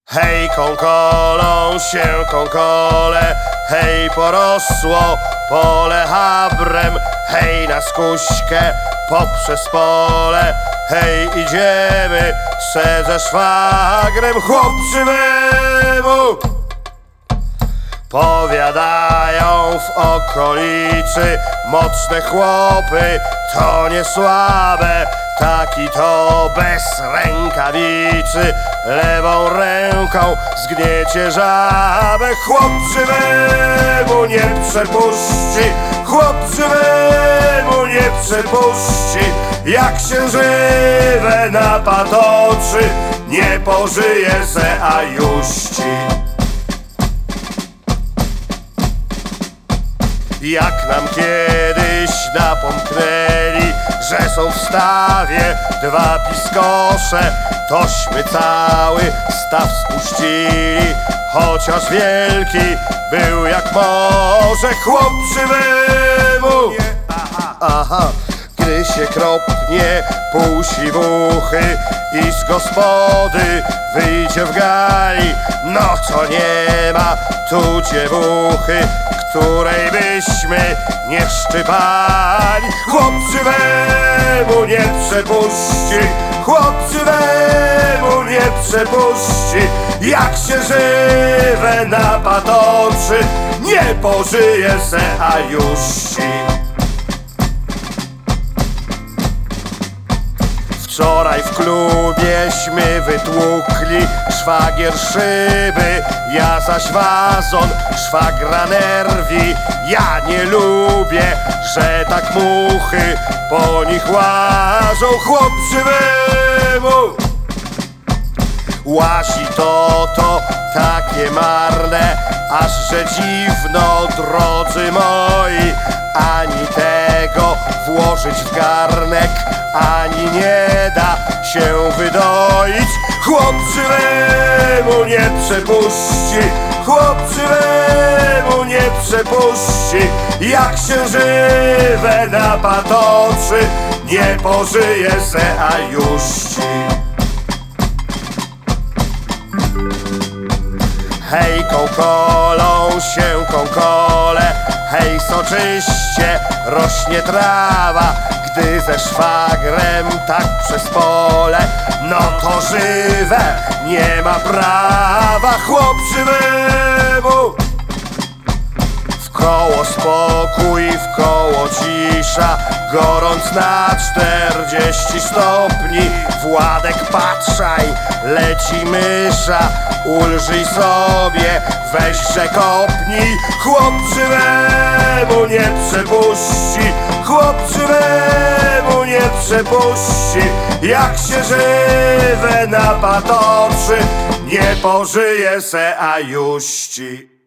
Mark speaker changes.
Speaker 1: Hej, konkolą się konkole, hej, porosło pole habrem, hej, na skuśkę poprzez pole, hej, idziemy se ze szwagrem chłopczywemu. Powiadają w okolicy, mocne chłopy to nie słabe, taki to bez rękawicy lewą ręką zgniecie żabę. Chłopczywemu nie przepuści, chłopczywemu nie przepuści, jak się żywe napatoczy, nie pożyje se, a juści. Jak nam kiedyś napomknęli, że są w stawie dwa piskosze, tośmy cały staw spuścili, chociaż wielki był jak morze. Chłopczywemu, aha, gdy się kropnie pół siwuchy i z gospody wyjdzie w gali, no to nie ma tu dziewuchy, której byśmy nie szczypali. Chłopczywemu nie przepuści, chłopczywemu nie przepuści, jak się żywe napatoczy, nie pożyje se, a juści. Wczoraj w klubieśmy wytłukli, szwagier szyby, ja zaś wazon, szwagra nerwi. Ja nie lubię, że tak muchy po nich łażą. Chłopczywemu łazi to takie marne, aż że dziwno, drodzy moi, ani tego włożyć w garnek, ani nie da się wydoić. Chłopczywemu nie przepuści, chłopczywemu nie przepuści, jak się żywe napatoczy, nie pożyje se, a juści. Hej, konkolą się konkole, hej, soczyście rośnie trawa, gdy ze szwagrem tak przez pole, no to żywe nie ma prawa. Chłopczywemu wkoło spokój, wkoło cisza, gorąc na 40 stopni. Władek, patrzaj, leci mysza, ulżyj sobie, weź że kopnij. Chłopczywemu nie przepuści, chłopczywemu nie przepuści, jak się żywe napatoczy, nie pożyje se, a juści.